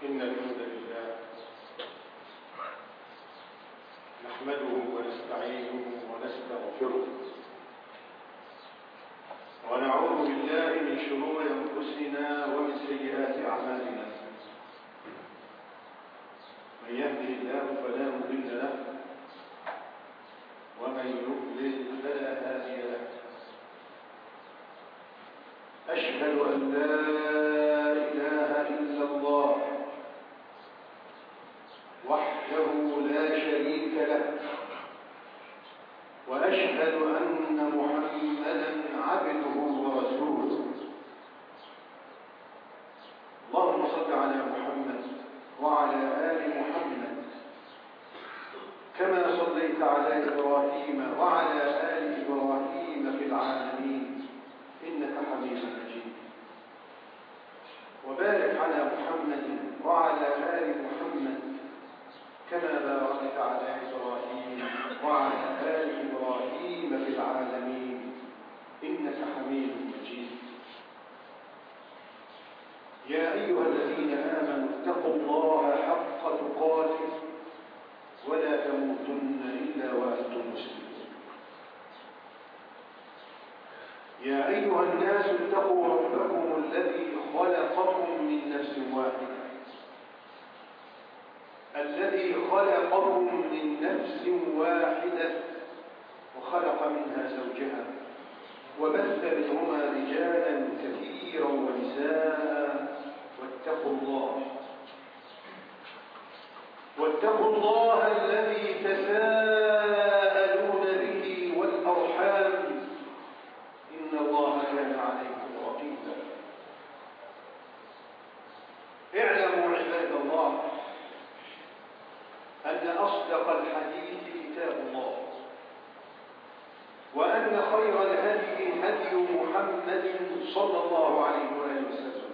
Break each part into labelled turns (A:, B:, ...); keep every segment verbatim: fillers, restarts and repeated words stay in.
A: إن الحمد لله نحمده ونستعينه ونستغفره ونعوذ بالله من شرور أنفسنا ومن سيئات أعمالنا. من يهده الله فلا مضل له ومن يضلل فلا هادي له. أشهد أن لا إله إلا الله وحده لا شريك له، وأشهد أن محمدا عبده ورسوله. اللهم صل على محمد وعلى آل محمد كما صليت على إبراهيم وعلى آل إبراهيم في العالمين إنك حميد مجيد. وبارك على محمد وعلى آل محمد كما باركت على إبراهيم وعلى آل إبراهيم في العالمين إنك حميد مجيد. يا أيها الذين آمنوا اتقوا الله حق تقاته ولا تموتن إلا وأنتم مسلمون. يا أيها الناس اتقوا ربكم الذي خلقكم من نفس واحدة الذي خلقكم من نفس واحدة وخلق منها زوجها وبث منهما رجالا كثيرا ونساء واتقوا الله واتقوا الله الذي تساءلون به والأرحام إن الله كان عليكم رقيبا. اعلموا عباد الله أن أصدق الحديث كتاب الله، وأن خير الهدي هدي محمد صلى الله عليه وآله وسلم،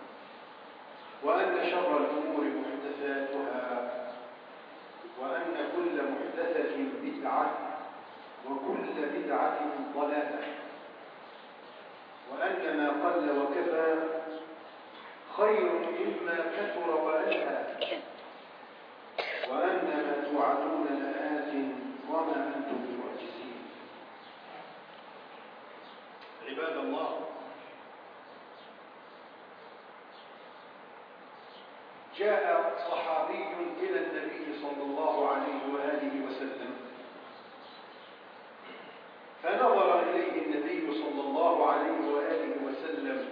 A: وأن شر الأمور محدثاتها، وأن كل محدثة بدعة وكل بدعة ضلالة، وأن ما قل وكفى خير مما كثر وألهى، وأن ما توعدون لآت وما أنتم بمعجزين. عباد الله، جاء صحابي إلى النبي صلى الله عليه وآله وسلم، فنظر إليه النبي صلى الله عليه وآله وسلم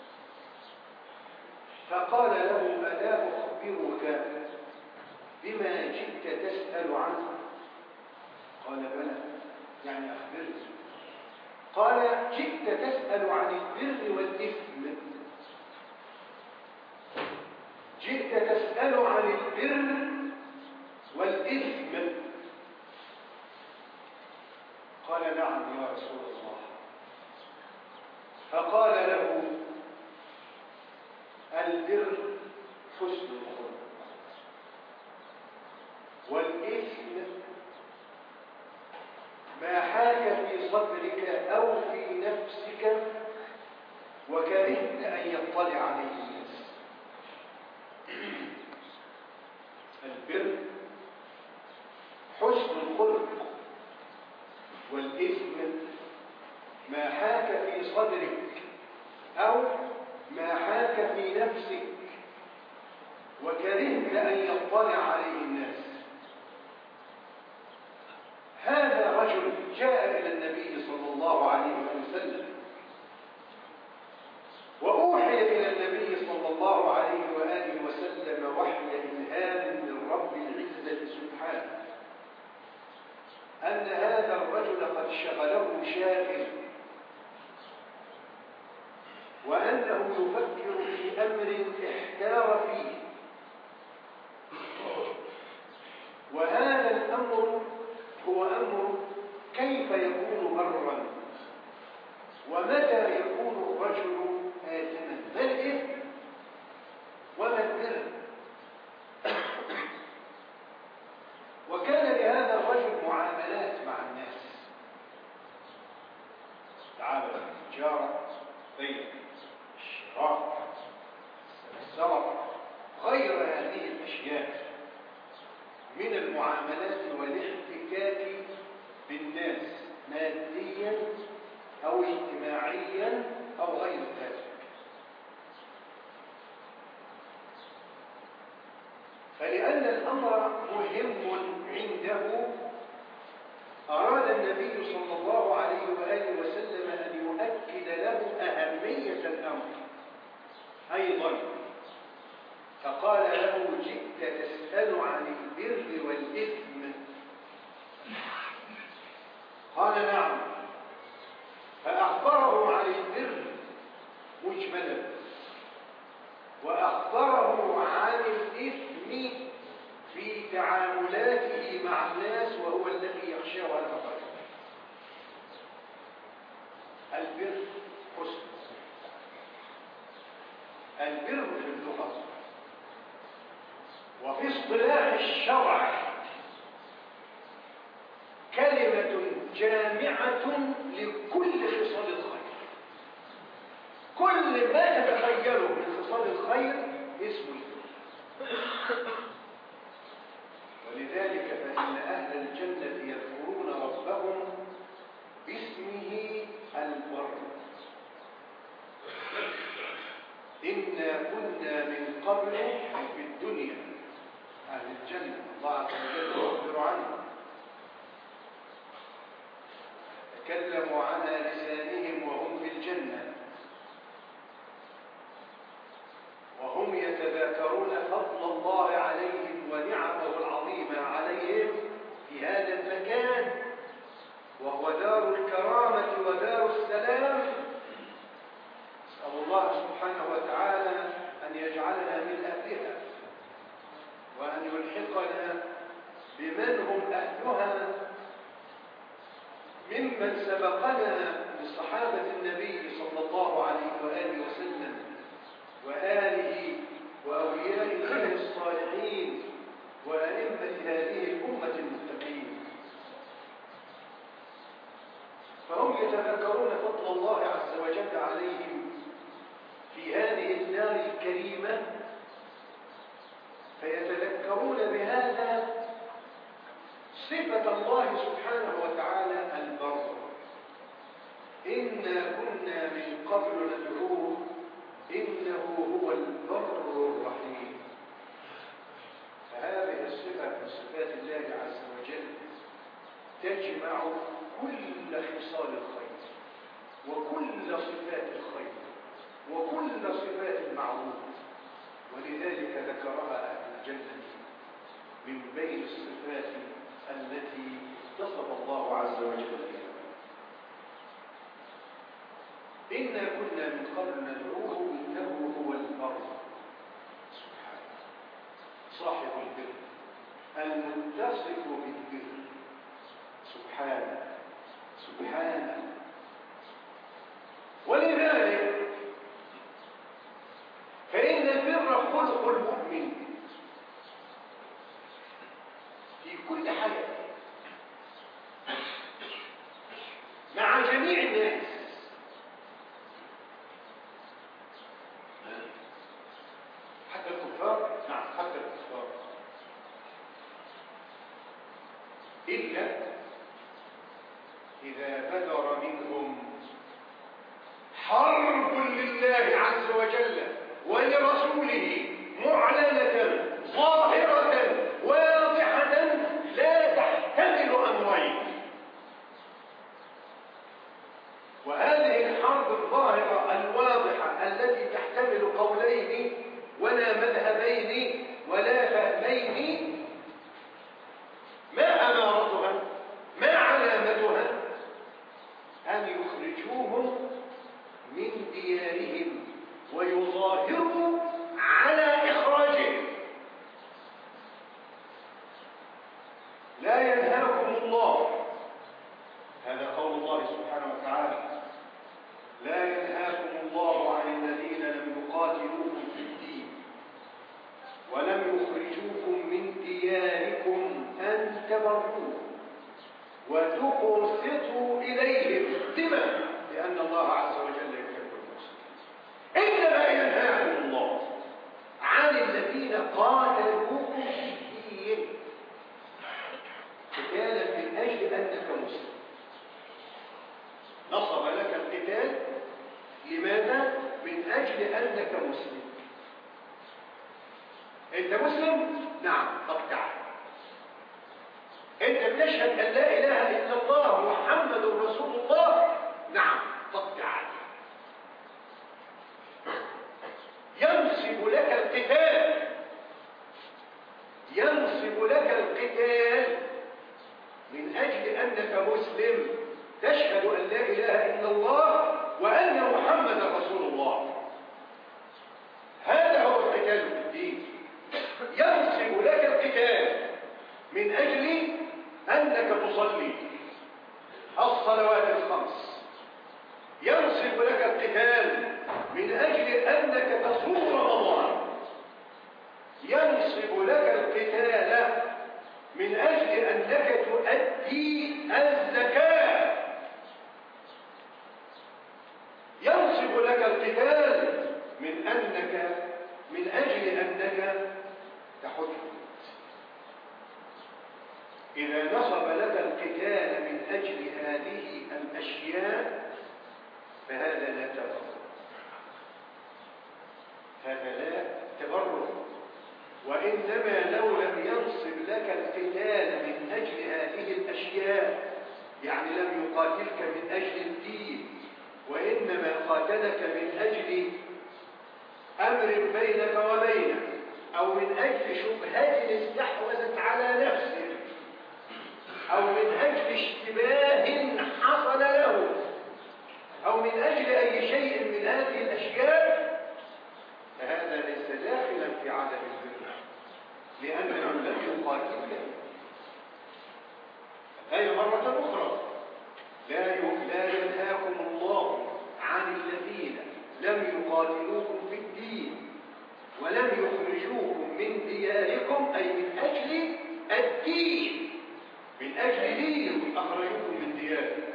A: فقال له: ألا أخبرك بما جئت تسأل عنه؟ قال: بلى، يعني أخبرني. قال: جئت تسأل عن البر والإثم. جئت تسأل عن البر والإثم. قال: نعم يا رسول الله. فقال له: البر حسن الخلق، والإثم ما حاك في صدرك أو في نفسك وكرهت أن يطلع عليه الناس. البر حسن الخلق، والإثم ما حاك في صدرك أو ما حاك في نفسك وكرهت أن يطلع عليه الناس. هذا رجل جاء إلى النبي صلى الله عليه وسلم، وأوحي إلى النبي صلى الله عليه وآله وسلم وحي إلهام من رب العزة سبحانه أن هذا الرجل قد شغله شاغل، وأنه يفكر في أمر احتار فيه، وهذا الأمر هو أمر كيف يكون برا، ومتى يكون الرجل آثما، ما الإثم وما البر. وكان لهذا الرجل معاملات مع الناس، تعامل التجارة، بيع، الشراء، السمسرة، غير هذه الأشياء من المعاملات والاحتكاك بالناس ماديا أو اجتماعيا أو غير ذلك. فلأن الأمر مهم عنده أراد النبي صلى الله عليه وآله وسلم أن يؤكد له أهمية الأمر أيضا، فقال له: جئت تسأل عن البر والإثم؟ قال: نعم. فأخبره عن البر مجملا، وأخبره عن الإثم في تعاملاته مع الناس، وهو الذي يخشاه على الغير. البر حسن. البر في اللغة وفي اصطلاح الشرع كلمة جامعة لكل خصال الخير. كل ما تتخيله من خصال الخير اسمه البر. ولذلك فإن أهل الجنة يذكرون ربهم باسمه البر. إنا كنا من قبل في الدنيا، أهل الجنة الله عز وجل يخبر عنه، تكلموا على لسانهم وهم في الجنة، وهم يتذاكرون فضل الله عليهم ونعمه العظيمة عليهم في هذا المكان، وهو دار الكرامة ودار السلام. نسأل الله سبحانه وتعالى أن يجعلنا من أهلها، وأن يلحقنا بمن هم أهلها ممن سبقنا من صحابة النبي صلى الله عليه وآله وسلم وآله وأولياء الله الصالحين وأئمة هذه الأمة المتقين. فهم يتذكرون فضل الله عز وجل عليهم في هذه الدار الكريمة، فيتذكرون بهذا صفة الله سبحانه وتعالى البر. إنا كنا من قبل ندعوه إنه هو البر الرحيم. فهذه الصفة من صفات الله عز وجل تجمع كل خصال الخير وكل صفات الخير وكل صفات المعروف، ولذلك ذكرها أهل الجنة من بين الصفات التي اتصف الله عز وجل بها. إنا كنا من قبل ندعوه إنه هو البر. سبحانه، صاحب البر المتصف بالبر. سبحانه سبحانه. ولذلك فإن البر خلق المؤمن في كل حياة مع جميع الناس، حتى الكفار. نعم، حتى الكفار، إلا إذا بدر منهم حرب لله عز وجل ولرسوله معلنة ظاهرة واضحة لا تحتمل أمرين. وهذه الحرب الظاهرة الواضحة التي تحتمل قولين ولا مذهبين ولا فهمين، ما أمارتها؟ ما علامتها؟ أن يخرجوهم من ديارهم ويظاهروا على إخراجهم. لا ينهاكم الله، هذا قول الله سبحانه وتعالى، لا ينهاكم الله عن الذين لم يقاتلوكم في الدين ولم يخرجوكم من دياركم أن تبروهم وتقسطوا إليهم. لما؟ لأن الله عز وجل يحب المقسطين. إنما ينهاكم الله عن الذين نصب لك القتال. لماذا؟ من أجل أنك مسلم. أنت مسلم؟ نعم. طب تعال. أنت بتشهد أن لا إله إلا الله محمد رسول الله؟ نعم. طب تعال. ينصب لك القتال ينصب لك القتال من أجل أنك مسلم تشهد أن لا إله إلا الله وأن محمد رسول الله. هذا هو القتال في الدين. ينصب لك القتال من أجل أنك تصلي الصلوات الخمس. ينصب لك القتال من أجل أنك تصوم رمضان. ينصب لك القتال من أجل أنك تؤدي الزكاة. ينصب لك القتال من أنك من أجل أنك تحج. إذا نصب لك القتال من أجل هذه الأشياء فهذا لا تبرر. هذا لا تبرر. وإنما لو لم ينصب لك القتال من أجل هذه الأشياء، يعني لم يقاتلك من أجل الدين، وإنما قاتلك من أجل أمر بينك وبينه، أو من أجل شبهات استحوذت على نفسه، أو من أجل اشتباه حصل له، أو من أجل أي شيء من هذه الأشياء، فهذا ليس داخلا في عدم البر، لأنه لم يقاتلك. هذه مرة أخرى لا ينهاكم الله عن الذين لم يقاتلوكم في الدين ولم يخرجوكم من دياركم، أي من أجل الدين، من أجل دينكم أخرجوكم من دياركم،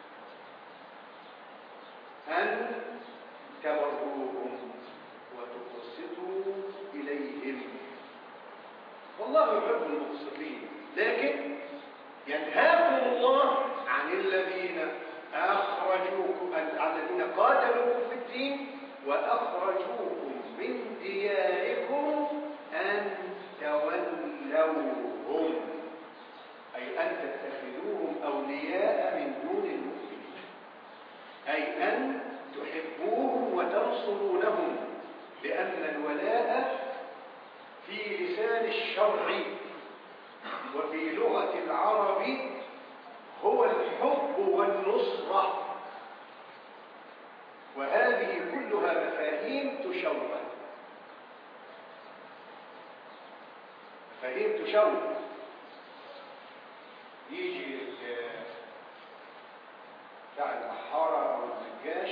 A: أن تبروهم وتقسطوا إليهم. والله يحب المقسطين. لكن ينهاكم الله عن الذين أخرجوكم، عن الذين قاتلوكم في الدين وأخرجوكم من دياركم أن تولوهم، أي أن تتخذوهم أولياء من دون المؤمنين، أي أن تحبوهم وتنصرونهم، لأن الولاء في لسان الشرع وفي لغة العرب هو الحب والنصرة، وهذه كلها مفاهيم تشوه مفاهيم تشوه يجي بتاع البحارة أو الزجاج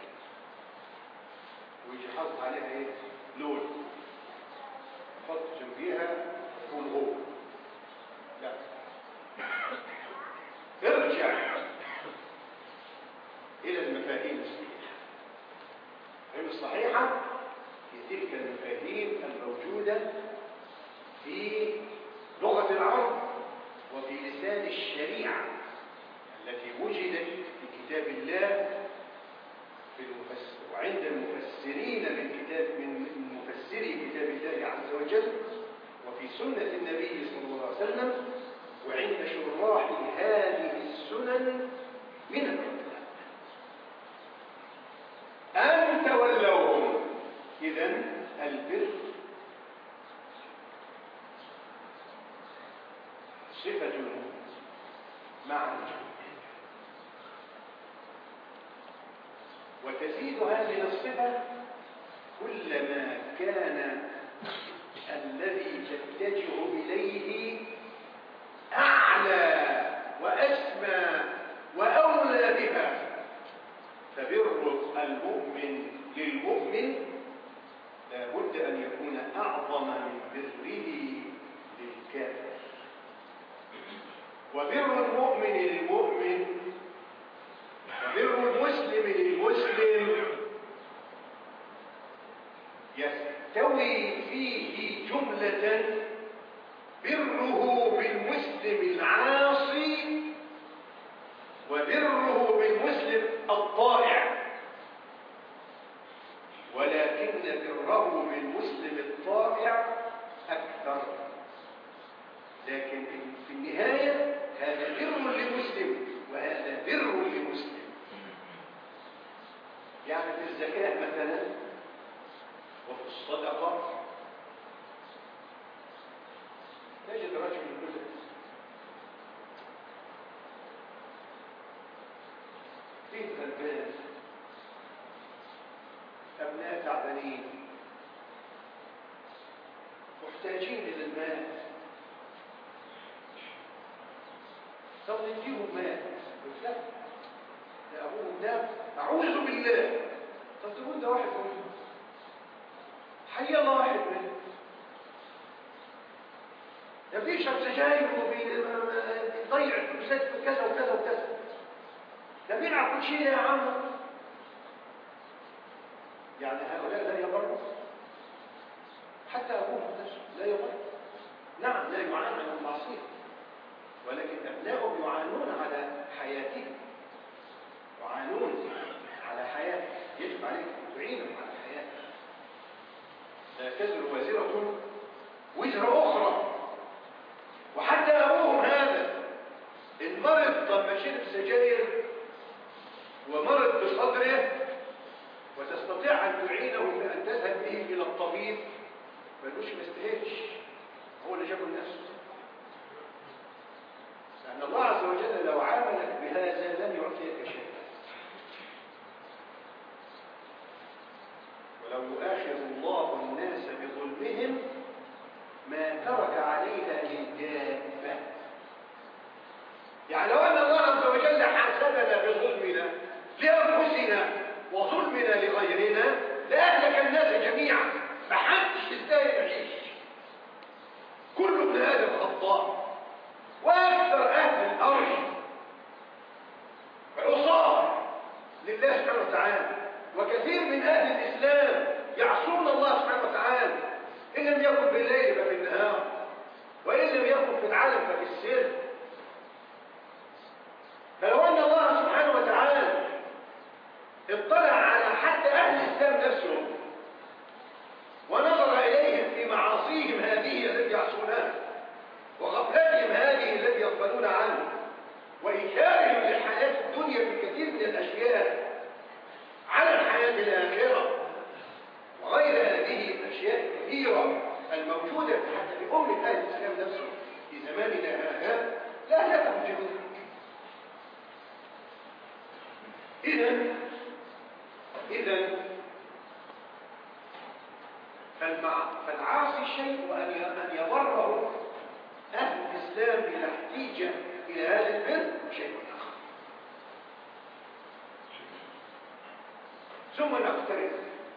A: ويجي حاطط عليها ايه؟ لون، يحط جنبيها يكون هو. لا، ارجع إلى المفاهيم الصحيحة. المفاهيم الصحيحة هي تلك المفاهيم الموجودة في لغة العرب وفي لسان الشريعة التي وجدت في كتاب الله في المفسر وعند المفسرين من كتاب من مفسري كتاب الله عز وجل، وفي سنة النبي صلى الله عليه وسلم، وعند شراح هذه السنن من العلماء. أن تولوهم. إذن البر صفة المؤمن مع الجنة، وتزيد هذه الصفة كلما كان الذي تتجه إليه أعلى وأسمى وأولى بها. فبر المؤمن للمؤمن لا بد أن يكون أعظم من بره للكافر، وبر المؤمن للمؤمن وبر المسلم للمسلم يستوي فيه جملة بره الطائع، ولكن بره بالمسلم الطائع أكثر. لكن في النهاية هذا بر لمسلم وهذا بر لمسلم. يعني في الزكاة مثلا وفي الصدقة تجد رجل يقول فيه غلبان، أبناء تعبانين محتاجين إلى المال، طب نديهم مال. لا لا أبوهم ده أعوذ بالله. طب تقول ده واحد منهم، حي الله واحد منهم، ده بيشرب سجاير وبيضيع فلوسات في كذا وكذا وكذا، ده بيلعب كل شيء يا عم. يعني هؤلاء لا يضروا، حتى أبوهم لا يضر. نعم لا يعانون من المعصية، ولكن أبنائهم يعانون على حياتهم، يعانون على حياتهم، يجب عليك أن تعينهم على حياتهم. لا تزر وازرة وزر أخرى. وحتى أبوهم هذا إن مرض، طب ما شرب سجاير ومرض بصدره وتستطيع أن تعينه بأن تذهب به إلى الطبيب، ما يقولش ما يستاهلش، هو اللي جابه لنفسه. لأن الله عز وجل لو عاملك بهذا لن يعطيك شيئا. ولو يؤاخذ الله الناس بظلمهم ما ترك عليها من دابة. يعني لو أن الله عز وجل حاسبنا بظلمنا لأنفسنا وظلمنا لغيرنا لأهلك الناس جميعا، محدش يستاهل يعيش. كل ابن آدم خطاء، وأكثر أهل الأرض عصاة لله سبحانه وتعالى، وكثير من أهل الإسلام يعصون الله سبحانه وتعالى، إن لم يكن بالليل ففي النهار، وإن لم يكن في العالم ففي السر. فلو أن الله سبحانه وتعالى اطلع على حتى أهل الإسلام نفسهم ونظر إليهم في معاصيهم هذه التي يعصونها وغفلتهم هذه التي يغفلون عنه وإنكارهم للحياة الدنيا في كثير من الأشياء على الحياة الآخرة وغير هذه الأشياء الكثيرة الموجودة حتى في أمة أهل الإسلام نفسه في زماننا هذا، لا لا توجدون. إذن إذن فالعاصي شيء، وأن يبره أهل الإسلام بلا احتياج إلى هذا البر شيء آخر. ثم نقترب،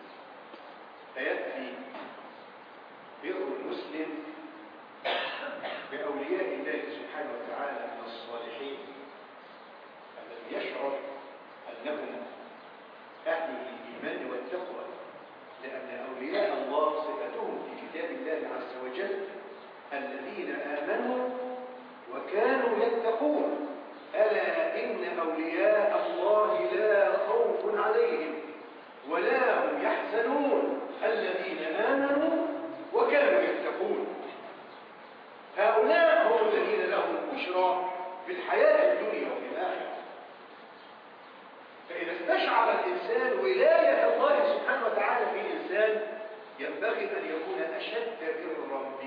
A: فيأتي بر المسلم بأولياء الله سبحانه وتعالى من الصالحين الذي يشعر أنهم أهل الإيمان والتقوى، لأن أولياء الله صفتهم في كتاب الله عز وجل الذين آمنوا وكانوا يتقون. ألا إن أولياء الله لا خوف عليهم ولا هم يحزنون الذين آمنوا وكانوا يتقون. هؤلاء هم الذين لهم البشرى في الحياة الدنيا وفي الآخرة. فإذا استشعر الإنسان ولاية الله سبحانه وتعالى في الإنسان ينبغي أن يكون أشد برا به.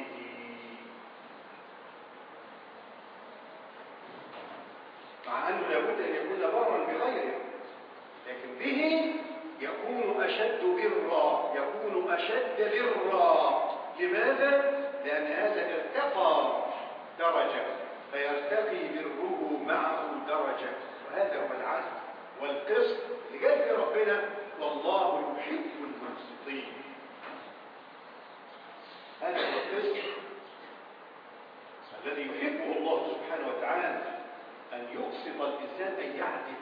A: مع أنه لابد أن يكون برا بغيره، لكن به يكون أشد برا، يكون أشد برا. لماذا؟ لأن هذا ارتقى درجة فيرتقي بره معه درجة، وهذا هو العدل والقسط اللي جاء في ربنا والله يحب المقسطين. هذا هو القسط الذي يحبه الله سبحانه وتعالى، أن يقسط الإنسان، أن يعدل،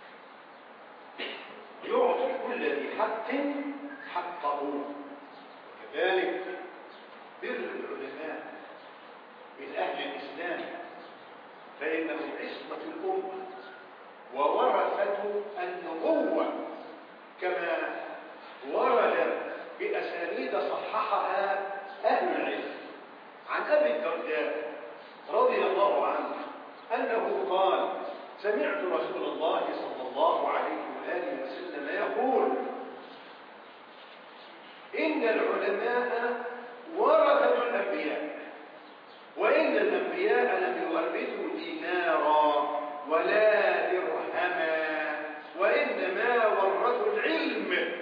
A: يعطي كل ذي حق حقه. كذلك بر العلماء من أهل الإسلام، فإنهم عصمة الأمة وورثة النبوة كما ورد بأسانيد صححها أهل العلم. عن أبي الدرداء رضي الله عنه أنه قال: سمعت رسول الله صلى الله عليه وآله وسلم يقول: إن العلماء ورثة الأنبياء، وإن الأنبياء لم يورثوا دينارا ولا درهما، وإنما ورثوا العلم.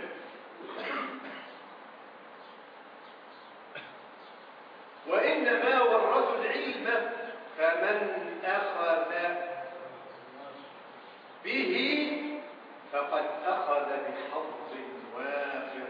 A: وإنما ورثوا العلم، فمن أخذ به فقد أخذ بحظ وافر.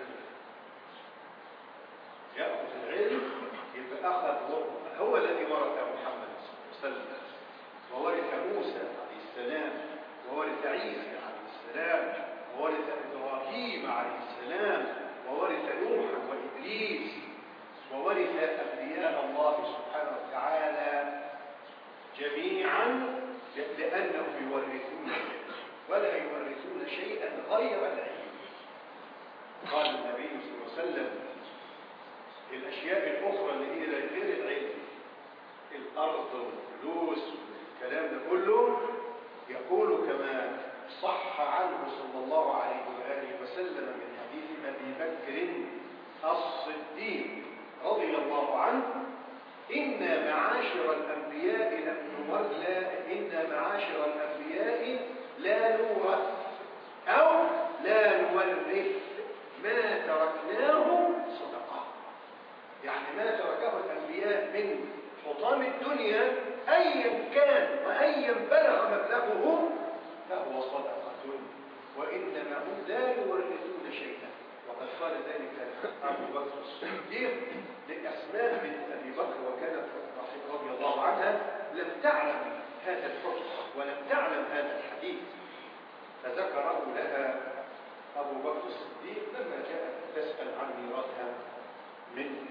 A: يأخذ العلم يبقى أخذ، هو الذي ورث محمد صلى الله عليه وسلم، وورث موسى عليه السلام، وورث عيسى عليه السلام، وورث إبراهيم عليه السلام، وورث نوح وإدريس، وورث أنبياء الله سبحانه وتعالى جميعا، لأنهم يورثون ولا يورثون شيئا غير العلم. قال النبي صلى الله عليه وسلم: الأشياء الأخرى اللي هي غير العلم، الأرض والفلوس والكلام ده كله، يقول كما صح عنه صلى الله عليه وآله وسلم من حديث أبي بكر الصديق رضي الله عنه: إن معاشر الأنبياء لم نورث لا إن معاشر الأنبياء لا نورث أو لا نورث ما تركناه صدقة. يعني ما تركه الأنبياء من حطام الدنيا أيا كان وأيا بلغ مبلغه فهو صدقة، وإنما هم لا يورثون شيئا. وقد قال ذلك أبو بكر الصديق لأسماء بنت أبي بكر، وكانت رضي الله عنها لم تعلم هذا الحكم ولم تعلم هذا الحديث، فذكره لها أبو بكر الصديق لما جاءت تسأل عن ميراثها من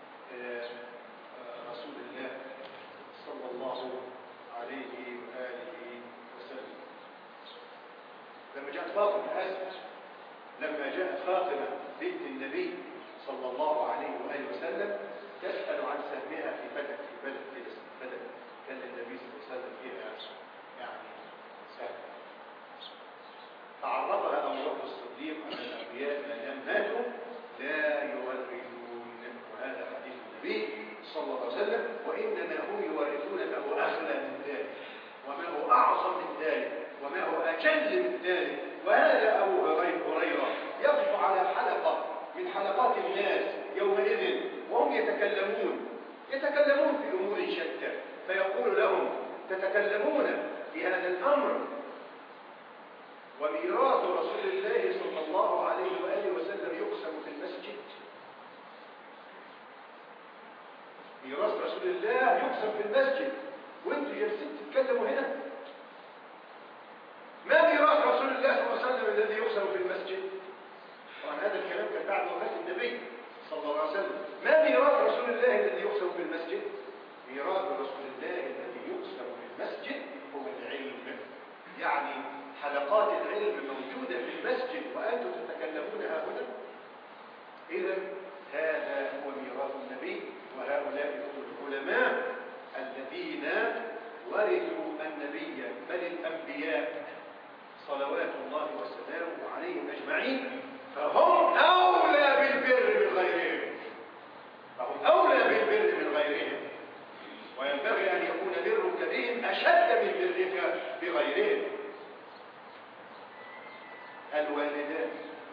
A: رسول الله صلى الله عليه وآله وسلم. لما جاءت فاطمة أسف لما جاءت فاطمة بنت النبي صلى الله عليه وآله وسلم تسأل عن سهمها في بدك في بدك في بدك كان النبي صلى الله عليه وسلم فيها يعني سهم، فعرفها أبو بكر الصديق أن الأنبياء ما دام ماتوا لا يورثون، وهذا حديث النبي صلى الله عليه وسلم. وإنما هم يورثون ما هو أغلى من ذلك، وما هو أعظم من ذلك، وما هو أجل من ذلك. وهذا أبو هريرة يقف على حلقة من حلقات الناس يومئذ وهم يتكلمون يتكلمون في أمور شتى، فيقول لهم: تتكلمون في هذا الأمر وميراث رسول الله صلى الله عليه وآله وسلم يقسم في المسجد. ميراث رسول الله يقسم في المسجد وانتوا جالسين تتكلموا هنا. ما ميراث رسول الله صلى الله عليه وسلم الذي يقسم في المسجد؟ طبعا هذا الكلام كان بعد وفاة النبي صلى الله عليه وسلم. ما ميراث رسول الله الذي يقسم في المسجد؟ ميراث رسول الله الذي يقسم في المسجد هو العلم. يعني حلقات العلم موجودة في المسجد وأنتم تتكلمون هؤلاء. إذا هذا هو ميراث النبي، وهؤلاء هم العلماء الذين ورثوا النبي بل الأنبياء صلوات الله وسلامه عليهم أجمعين، فهم أولى بالبر من غيرهم فهم أولى بالبر من غيرهم وينبغي أن يكون برك بهم أشد من برك بغيرهم. الوالدان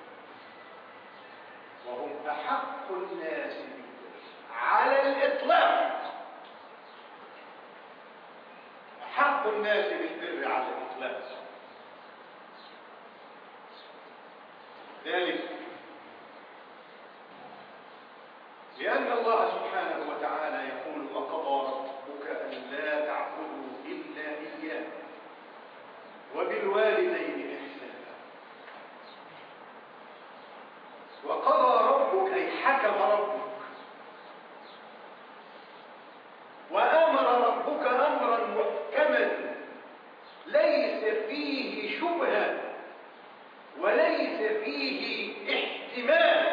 A: وهم أحق الناس على الإطلاق، أحق الناس بالبر على الإطلاق. ذلك لأن الله سبحانه وتعالى يقول: وقضى ربك أن لا تعبدوا إلا إياه وبالوالدين إحسانا. وقضى ربك أي حكم ربك وأمر ربك أمرا محكما ليس فيه فيه احتمال.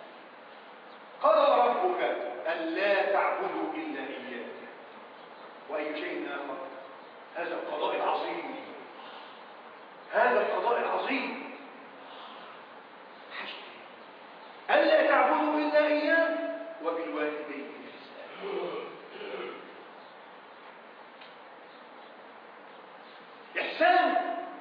A: قضى ربك ألا تعبدوا إلا إياه وأي شيء آخر. هذا القضاء العظيم، هذا القضاء العظيم، ألا تعبدوا إلا إياه وبالوالدين إحسان.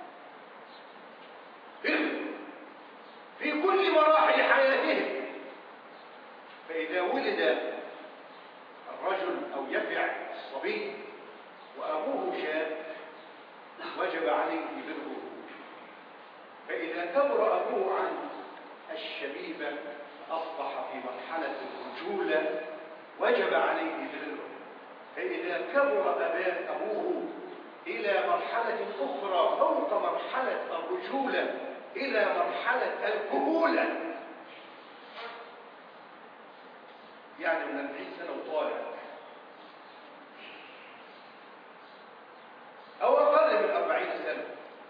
A: إحسان في كل مراحل حياتهم. فإذا ولد الرجل أو يفع الصبي وأبوه شاب وجب عليه بره. فإذا كبر أبوه عن الشبيبة أصبح في مرحلة الرجولة وجب عليه بره. فإذا كبر أبوه إلى مرحلة أخرى فوق مرحلة الرجولة إلى مرحلة الكهولة، يعني من أربعين سنة وطالع أو أقل من أربعين سنة،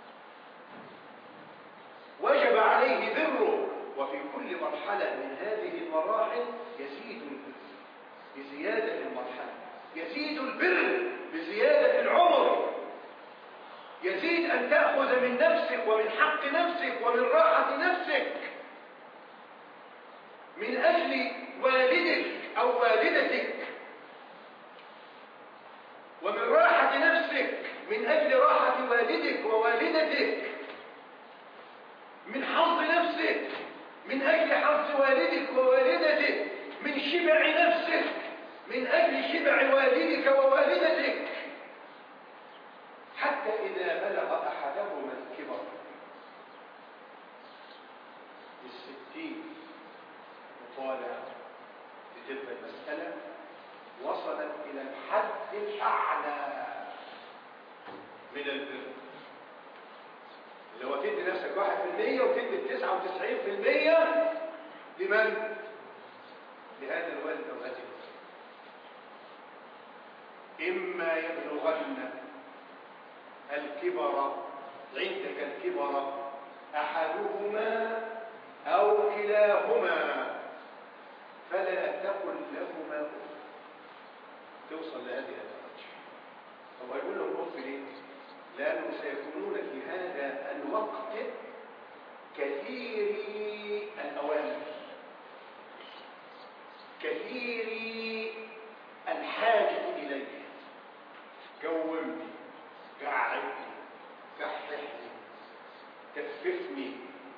A: وجب عليه بره. وفي كل مرحلة من هذه المراحل يزيد البر بزيادة المرحلة، يزيد البر بزيادة العمر، يزيد أن تأخذ من نفسك ومن حق نفسك ومن راحة نفسك من أجل والدك أو والدتك، ومن راحة نفسك من أجل راحة والدك ووالدتك، من حظ نفسك من أجل حظ والدك ووالدتك، من شبع نفسك من أجل شبع والدك ووالدتك، حتى إذا بلغ أحدهما الكبر بالستين وطالع بتلك المسألة وصلت إلى الحد الأعلى من البر، اللي هو تدي نفسك واحد في المية وتدي التسعة وتسعين في المية لمن؟ لهذا الوالد أو هذه. إما يبلغن الكبر عندك الكبر أحدهما أو كلاهما فلا تقل لهما أف. توصل لهذه الدرجة. طب هيقول لهم أف ليه؟ لأنهم سيكونون في هذا الوقت كثيري الأوامر، كثيري الحاجة إليه. قومني، قعدني، كححني، كففني،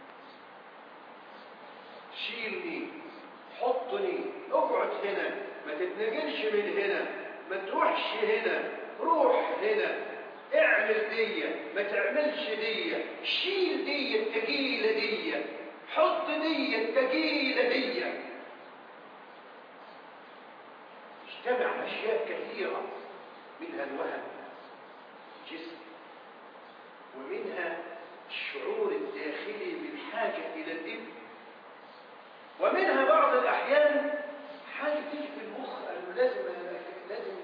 A: شيلني، حطني، اقعد هنا، ما تتنقلش من هنا، ما تروحش هنا، روح هنا، اعمل دي، ما تعملش دي، شيل دي التقيلة دي، حط دي التقيلة دي. اجتمع أشياء كثيرة، منها الوهم جسم، ومنها الشعور الداخلي بالحاجة إلى الابن، ومنها بعض الأحيان حاجة تيجي في المخ أنه لازم لازم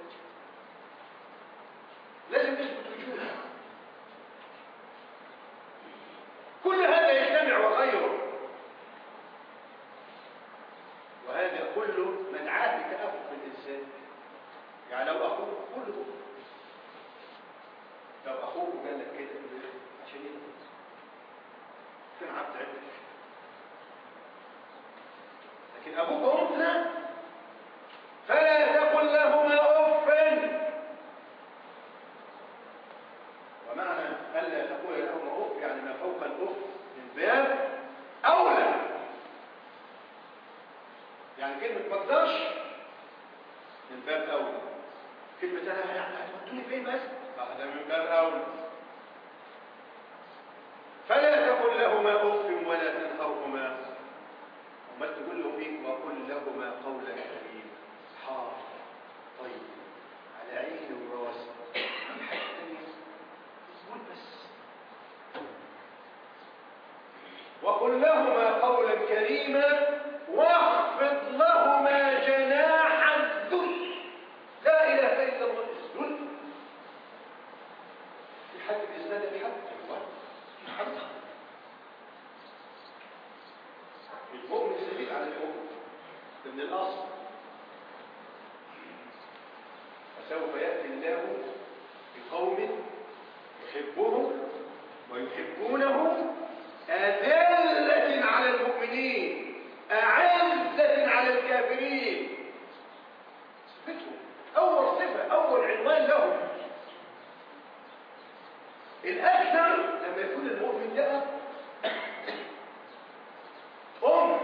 A: لازم يثبت وجودها. كل هذا يجتمع وغيره، وهذا كله مدعاة لتأفف الإنسان. يعني لو أخوك كله، لو أخوك قال لك كده عشان إيه؟ كان عبد عبد، لكن أبوك وأمك لا. فلا تقل لهما أف. ومعنى ألا تقول لهما أف يعني ما فوق الأف من باب أولى. يعني كلمة ما اقدرش من باب أولى. كلمة أنا يعني هتودوني فين بس؟ هذا من باب أولى. فلا تقل لهما أف ولا تنهرهما. وما تقول له إيه؟ وقل لهما قولا كريما. حاضر، طيب، على عيني وراسي. حاجة تانية قول بس. وقل لهما قولا كريما واخفض لهما جناح الذل. لا إله إلا الله. الذل في حد بإسناد الحد؟ في حد ده من الأصل. فسوف يأتي الله بقوم يحبهم ويحبونه أذلة على المؤمنين أعزة على الكافرين. صفتهم أول صفة، أول عنوان لهم. الأكثر لما يكون المؤمن ده أم،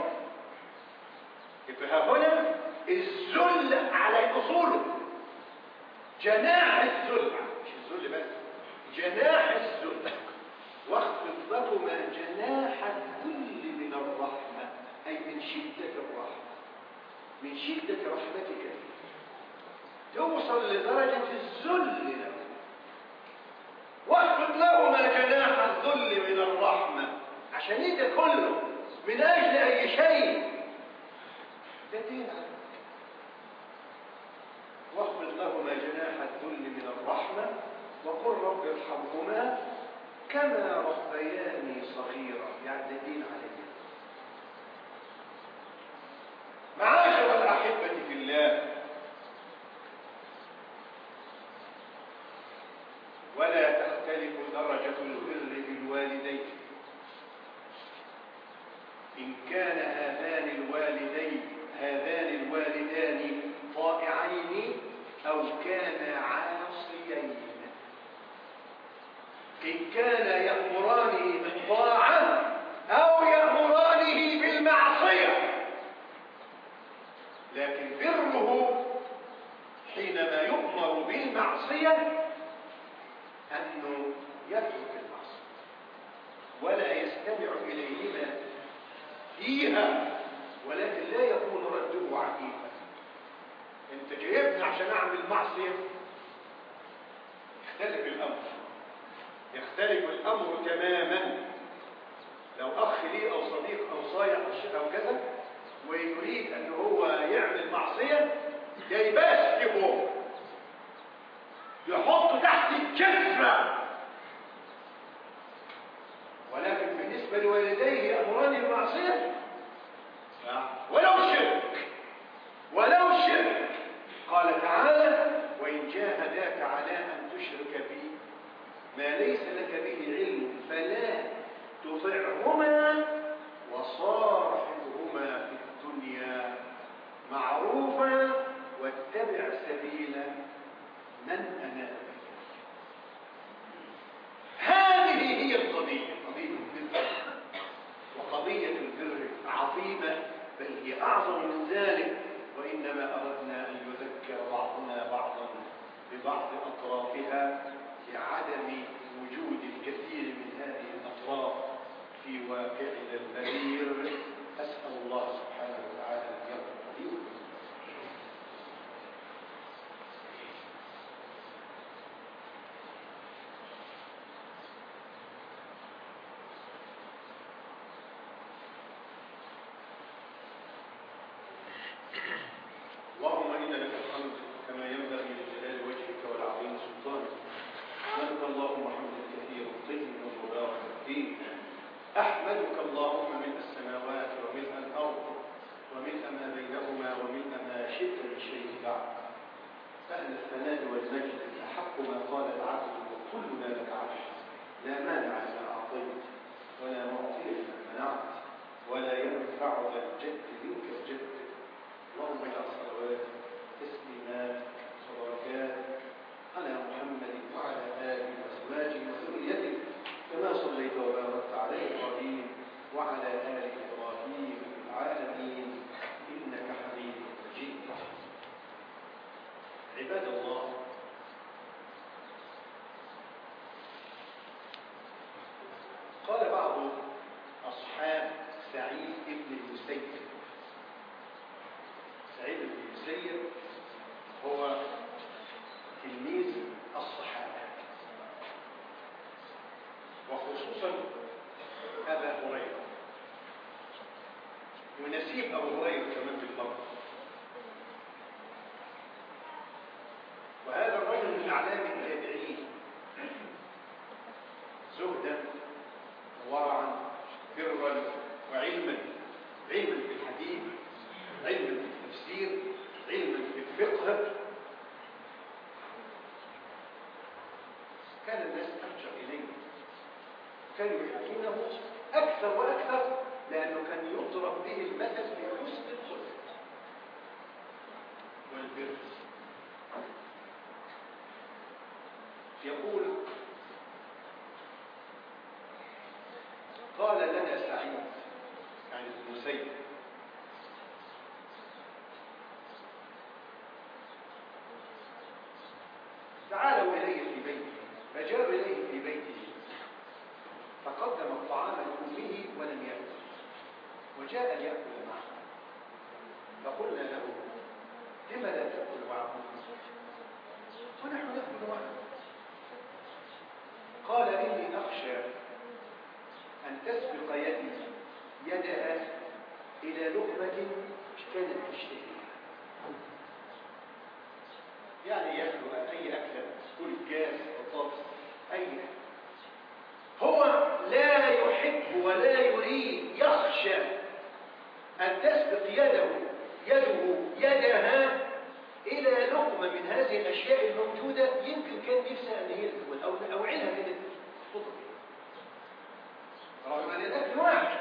A: يبقى هنا الذل على أصوله، جناح الذل، مش الذل بس، جناح الذل. واخفض لهما جناح الذل من الرحمة، أي من شدة الرحمة، من شدة رحمتك توصل لدرجة الذل له. واخفض لهما جناح الذل من الرحمة، عشان يدي كله من أجل أي شيء. ده دين عليك. واخفض لهما جناح الذل من الرحمة وقل رب ارحمهما كما ربياني صغيرا. يعني ده دين عليك. معاشر الأحبة في الله، ولا تختلف درجة البر بالوالدين إن كان هذان الوالدين هذان الوالدان طائعين أو كانا عاصيين. إن كان يأمرانه بالطاعة أو يأمرانه بالمعصية. لكن بره حينما يؤمر بالمعصية أنه يترك المعصية ولا يستمع إليهما فيها، ولكن لا يكون رده عنيفا. انت جايبني عشان اعمل معصية، يختلف الامر يختلف الامر تماما. لو اخ لي او صديق او صايع او كذا ويريد ان هو يعمل معصية، يبسكبه يحطه تحت الجزمة. ولكن بالنسبة لوالديه يأمران المعصية ولو شرك ولو شرك. قال تعالى: وإن جاهداك على أن تشرك بي ما ليس لك به علم فلا تطعهما وصاحبهما في الدنيا معروفا واتبع سبيل من أناب. هذه هي القضية، قضية البر. وقضية البر عظيمة، بل هي أعظم من ذلك. وإنما أردنا أن يذكر بعضنا بعضا ببعض أطرافها لعدم وجود الكثير من هذه الأطراف في واقعنا البرير. أسأل الله سبحانه وتعالى أن يغفر لي. اللهم إنا لك الحمد كما ينبغي لجلال وجهك والعظيم سلطانك. أحمدك اللهم حمدا كثيرا طيبا مباركا فيه. أحمدك اللهم ملء السماوات وملء الأرض وملء ما بينهما وملء ما شئت من شيء بعد. أهل الثناء والمجد أحق ما قال العبد وكلنا لك عبد. لا مانع لما أعطيت ولا معطي لما منعت ولا ينفع ذا الجد منك الجد. اللهم اجعل صلوات تسليمات وبركات على محمد وعلى آله وأزواجه وذريته كما صليت وباركت على إبراهيم وعلى آل إبراهيم في العالمين إنك حميد مجيد. عباد الله، قال بعض أصحاب سعيد بن المسيب. سعيد بن المسيب هو تلميذ الصحابة، وخصوصا أبا هريرة، ونسيب أبو هريرة كمان بالفضل. وهذا الرجل من أعلام التابعين، زهدا ورعا برا وعلما، علما بالحديث، علما التفسير، علما بالفقه، كان الناس ترجع إليه، كانوا يحبونه أكثر وأكثر، لأنه كان يضرب به المثل بحسن الخلق والبر. يقول: قال لنا سعيد عن المسيب: تعالوا إلي في بيتي. فجاءوا إليه في بيته فقدم الطعام لأمه ولم يأكل، وجاء ليأكل معه، فقلنا له: لم لا تأكل معه ونحن نأكل معه؟ قال: إني أخشى أن تسبق يدي يدها إلى لقمة كانت تشتهيها. يعني يأكل أي أكلة، كل جاز بطاطس أي أكل. هو لا يحب ولا يريد، يخشى أن تسبق يده يده يدها إلى لقمة من هذه الأشياء الموجودة، يمكن كان نفسها أن هي تقول أو أو عينها كانت تطلب، رغم أن الأكل واحد،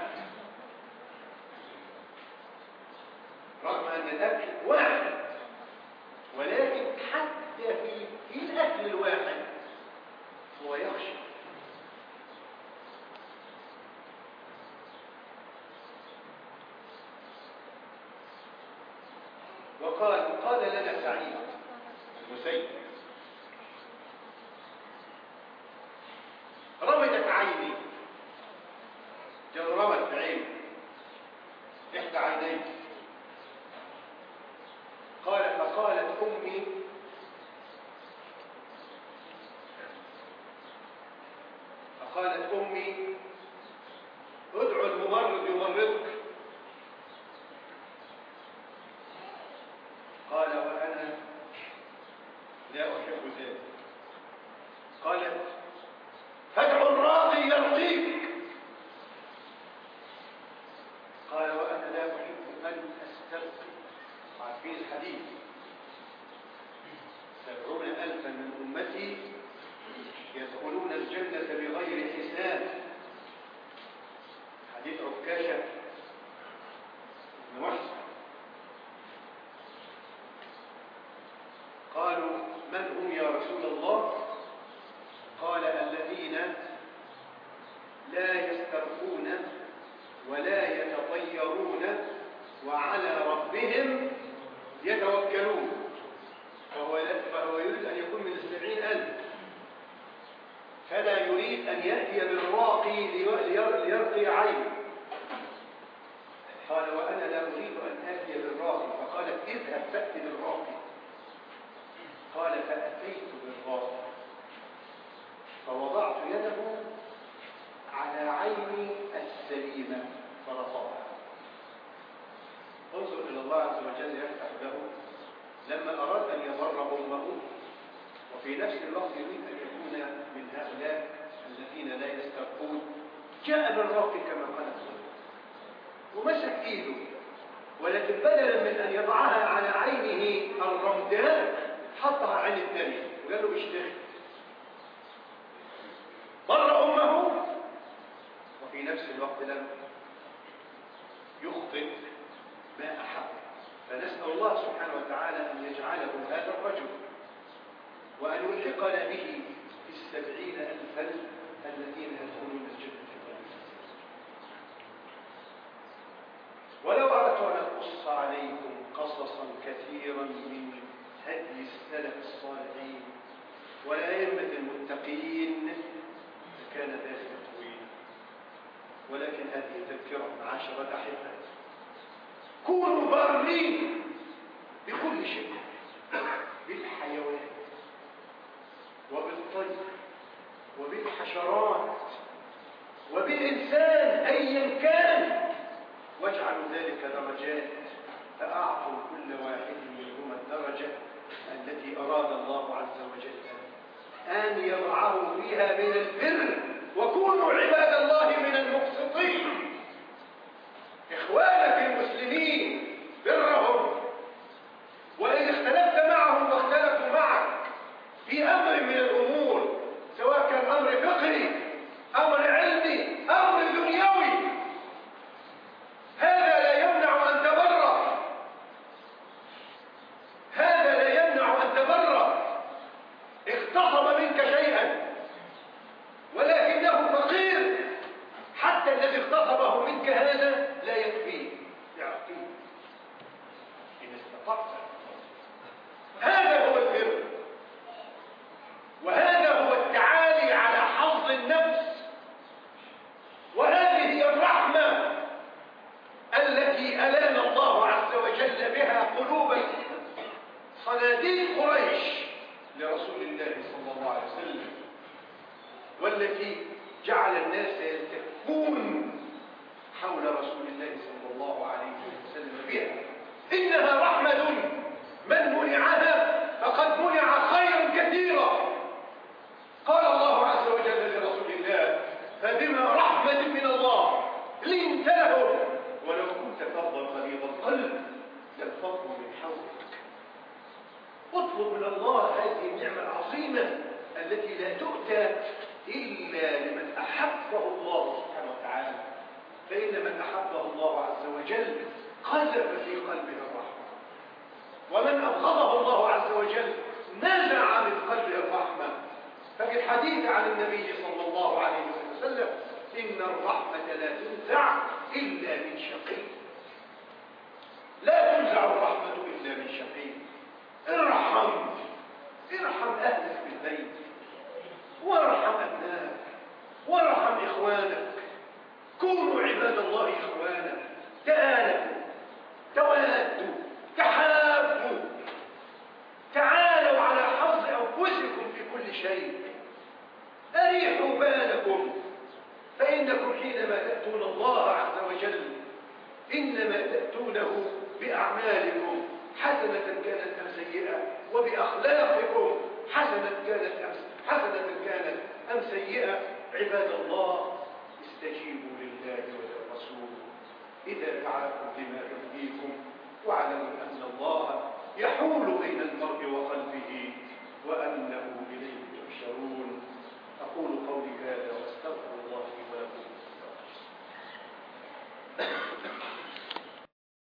A: رغم أن الأكل واحد، ولكن حتى في في الأكل الواحد هو يخشى. وقال: قال لنا سعيد المسيب: رمدت عيني، جرمت بعيني إحدى عينيه. قال: فقالت أمي: فقالت أمي: ادعو الممرض يمرضك. قال: وأنا لا أحب ذلك. قالت: فادعو الراقي يرقيك. قال: وأنا لا أحب أن أسترقي. عارفين الحديث: سبعون ألفا من أمتي يدخلون الجنة بغير حساب. حديث عكاشة بن محسن. قالوا: من هم يا رسول الله؟ قال: الذين لا يسترقون ولا يتطيرون وعلى ربهم يتوكلون. فهو, فهو يريد أن يكون من السبعين ألف، فلا يريد أن يأتي بالراقي ليرقي عينه. قال: وأنا لا أريد أن آتي بالراقي. فقالت: اذهب فأت بالراقي. قال: فأتيت بالراقي فوضعت يده على عيني السليمة فرفعها. انظر إلى الله عز وجل يفتح له لما أراد أن يبر أمه، وفي نفس الوقت يريد أن يكون من هؤلاء الذين لا يسترقون. جاء بالراقي كما قال ومسك إيده، ولكن بدلا من أن يضعها على عينه الرمداء حطها عين الثانية وقال له: اشتغل. بر أمه وفي نفس الوقت لم يخطئ ما أحب. فنسأل الله سبحانه وتعالى أن يجعله هذا الرجل وأن يلحقنا به في السبعين ألفا الذين يدخلون الجنة. ولو أردت أن أقص عليكم قصصا كثيرا من هدي السلف الصالحين والأئمة المتقين لكان ذلك طويلا، ولكن هذه تذكرة معاشر الأحبة. كونوا بارين بكل شيء، بالحيوان وبالطير وبالحشرات وبالإنسان أيا كان، واجعلوا ذلك درجات، فأعطوا كل واحد منهما الدرجة التي أراد الله عز وجل أن يضعه فيها من البر. وكونوا عباد الله من المقسطين، إخوانك المسلمين برهم حتى الذي اغتصبه منك هذا لا يكفيه، يعطيه إن استطعت. هذا هو البر، وهذا هو التعالي على حظ النفس، وهذه هي الرحمة التي ألان الله عز وجل بها قلوب صناديق قريش لرسول الله صلى الله عليه وسلم، والتي جعل الناس يلتفون حول رسول الله صلى الله عليه وسلم بها. إنها رحمة من منعها فقد منع خيرا كثيرا. قال الله عز وجل لرسول الله: فبما رحمة من الله لنت لهم ولو كنت فظا غليظ القلب لانفضوا من حولك. اطلب من الله هذه النعمة العظيمة التي لا تؤتى إلا لمن أحبه الله سبحانه وتعالى، فإن من أحبه الله عز وجل قذف في قلبه الرحمة، ومن أبغضه الله عز وجل نزع من قلبه الرحمة. ففي الحديث عن النبي صلى الله عليه وسلم: إن الرحمة لا تنزع إلا من شقي. لا تنزع الرحمة إلا من شقي. ارحم ارحم أهلك بالبيت، وارحم أبنائك، وارحم إخوانك. كونوا عباد الله إخوانا، تآلفوا، توادوا، تحابوا، تعالوا على حظ أنفسكم في كل شيء. أريحوا بالكم، فإنكم حينما تأتون الله عز وجل إنما تأتونه بأعمالكم حسنة كانت أم سيئة، وبأخلاقكم حسنة كانت أم حسنة كانت أم سيئة. عباد الله، استجيبوا لله وللرسول إذا دعاكم لما يحييكم، واعلموا أن الله يحول بين المرء وقلبه وأنه إليه